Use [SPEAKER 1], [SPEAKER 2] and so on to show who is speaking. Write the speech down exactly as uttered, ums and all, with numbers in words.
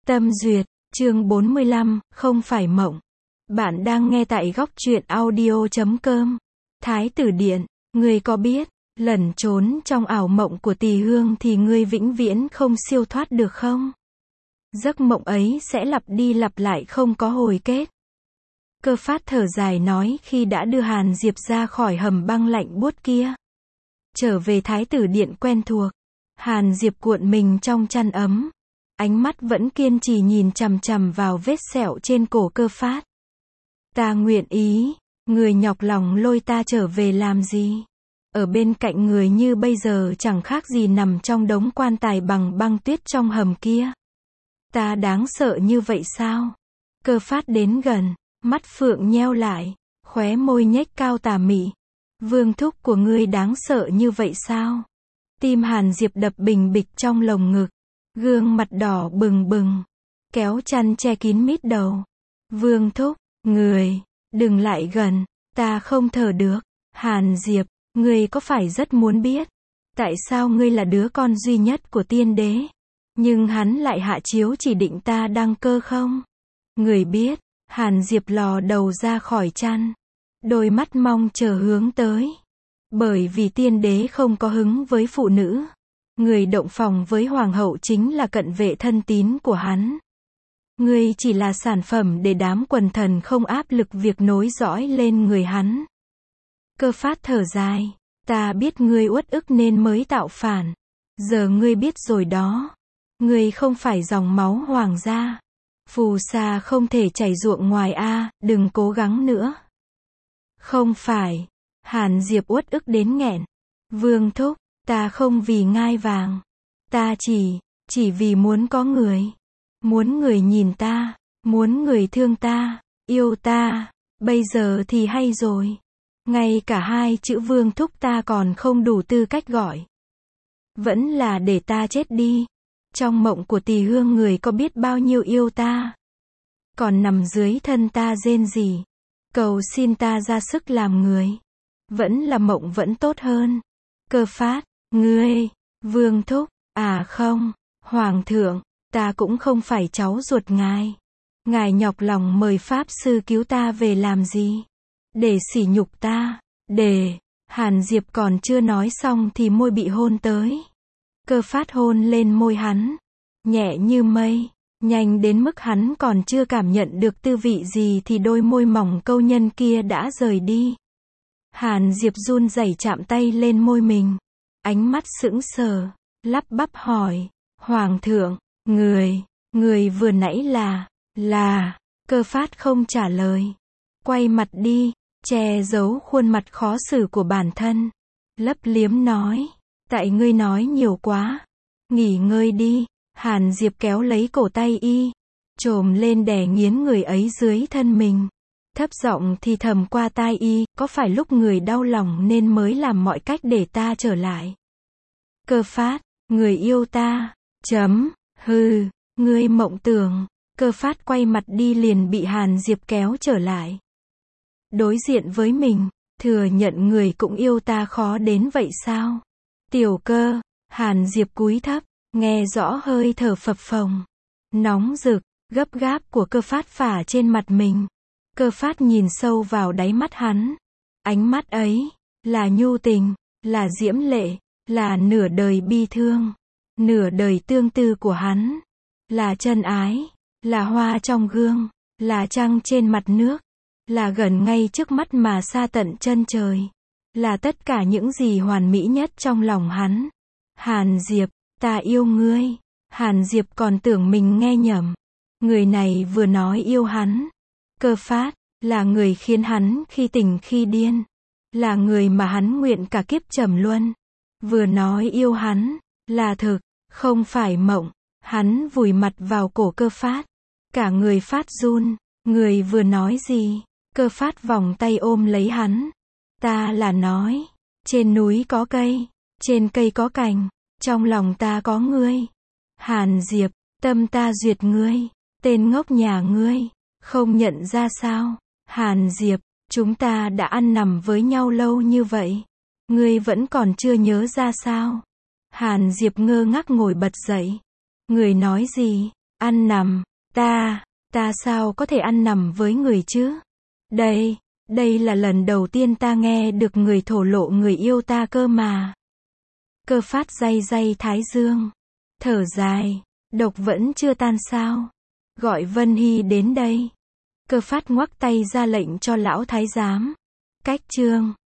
[SPEAKER 1] Tâm duyệt, chương bốn mươi lăm, không phải mộng. Bạn đang nghe tại góc truyện audio chấm com. Thái tử điện, ngươi có biết, lẩn trốn trong ảo mộng của Tỳ Hương thì ngươi vĩnh viễn không siêu thoát được không? Giấc mộng ấy sẽ lặp đi lặp lại không có hồi kết. Cơ Phát thở dài nói khi đã đưa Hàn Diệp ra khỏi hầm băng lạnh buốt kia. Trở về Thái tử điện quen thuộc. Hàn Diệp cuộn mình trong chăn ấm. Ánh mắt vẫn kiên trì nhìn chằm chằm vào vết sẹo trên cổ Cơ Phát. Ta nguyện ý, người nhọc lòng lôi ta trở về làm gì? Ở bên cạnh người như bây giờ chẳng khác gì nằm trong đống quan tài bằng băng tuyết trong hầm kia. Ta đáng sợ như vậy sao? Cơ Phát đến gần, mắt phượng nheo lại, khóe môi nhếch cao tà mị. Vương thúc của ngươi đáng sợ như vậy sao? Tim Hàn Diệp đập bình bịch trong lồng ngực. Gương mặt đỏ bừng bừng, kéo chăn che kín mít đầu. Vương thúc, người, đừng lại gần, ta không thở được. Hàn Diệp, ngươi có phải rất muốn biết, tại sao ngươi là đứa con duy nhất của tiên đế, nhưng hắn lại hạ chiếu chỉ định ta đăng cơ không? Người biết, Hàn Diệp lò đầu ra khỏi chăn, đôi mắt mong chờ hướng tới. Bởi vì tiên đế không có hứng với phụ nữ. Người động phòng với hoàng hậu chính là cận vệ thân tín của hắn. Ngươi chỉ là sản phẩm để đám quần thần không áp lực việc nối dõi lên người hắn. Cơ Phát thở dài, ta biết ngươi uất ức nên mới tạo phản. Giờ ngươi biết rồi đó. Ngươi không phải dòng máu hoàng gia. Phù sa không thể chảy ruộng ngoài a, đừng cố gắng nữa. Không phải. Hàn Diệp uất ức đến nghẹn. Vương thúc, ta không vì ngai vàng. Ta chỉ, chỉ vì muốn có người. Muốn người nhìn ta, muốn người thương ta, yêu ta. Bây giờ thì hay rồi. Ngay cả hai chữ vương thúc ta còn không đủ tư cách gọi. Vẫn là để ta chết đi. Trong mộng của Tỳ Hương người có biết bao nhiêu yêu ta. Còn nằm dưới thân ta rên rỉ. Cầu xin ta ra sức làm người. Vẫn là mộng vẫn tốt hơn. Cơ Phát, ngươi, vương thúc, à không, hoàng thượng, ta cũng không phải cháu ruột ngài. Ngài nhọc lòng mời pháp sư cứu ta về làm gì? Để sỉ nhục ta, để, Hàn Diệp còn chưa nói xong thì môi bị hôn tới. Cơ Phát hôn lên môi hắn, nhẹ như mây, nhanh đến mức hắn còn chưa cảm nhận được tư vị gì thì đôi môi mỏng câu nhân kia đã rời đi. Hàn Diệp run rẩy chạm tay lên môi mình. Ánh mắt sững sờ, lắp bắp hỏi, Hoàng thượng, người, người vừa nãy là, là, Cơ Phát không trả lời. Quay mặt đi, che giấu khuôn mặt khó xử của bản thân. Lấp liếm nói, tại ngươi nói nhiều quá. Nghỉ ngơi đi. Hàn Diệp kéo lấy cổ tay y, chồm lên đè nghiến người ấy dưới thân mình. Thấp giọng thì thầm qua tai y, có phải lúc người đau lòng nên mới làm mọi cách để ta trở lại? Cơ Phát, người yêu ta, chấm, hừ, ngươi mộng tưởng. Cơ Phát quay mặt đi liền bị Hàn Diệp kéo trở lại. Đối diện với mình, thừa nhận người cũng yêu ta khó đến vậy sao? Tiểu Cơ, Hàn Diệp cúi thấp, nghe rõ hơi thở phập phồng, nóng rực, gấp gáp của Cơ Phát phả trên mặt mình. Cơ Phát nhìn sâu vào đáy mắt hắn. Ánh mắt ấy, là nhu tình, là diễm lệ, là nửa đời bi thương, nửa đời tương tư của hắn. Là chân ái, là hoa trong gương, là trăng trên mặt nước, là gần ngay trước mắt mà xa tận chân trời. Là tất cả những gì hoàn mỹ nhất trong lòng hắn. Hàn Diệp, ta yêu ngươi. Hàn Diệp còn tưởng mình nghe nhầm. Người này vừa nói yêu hắn. Cơ Phát, là người khiến hắn khi tỉnh khi điên. Là người mà hắn nguyện cả kiếp trầm luân. Vừa nói yêu hắn, là thực, không phải mộng. Hắn vùi mặt vào cổ Cơ Phát. Cả người phát run. Người vừa nói gì? Cơ Phát vòng tay ôm lấy hắn. Ta là nói, trên núi có cây, trên cây có cành, trong lòng ta có ngươi. Hàn Diệp, tâm ta duyệt ngươi, tên ngốc nhà ngươi, không nhận ra sao? Hàn Diệp, chúng ta đã ăn nằm với nhau lâu như vậy, ngươi vẫn còn chưa nhớ ra sao? Hàn Diệp ngơ ngác ngồi bật dậy. Người nói gì? Ăn nằm, ta, ta sao có thể ăn nằm với người chứ? Đây, đây là lần đầu tiên ta nghe được người thổ lộ người yêu ta cơ mà. Cơ phát day day thái dương. Thở dài, độc vẫn chưa tan sao? Gọi Vân Hy đến đây. Cơ phát ngoắc tay ra lệnh cho lão thái giám. Cách chương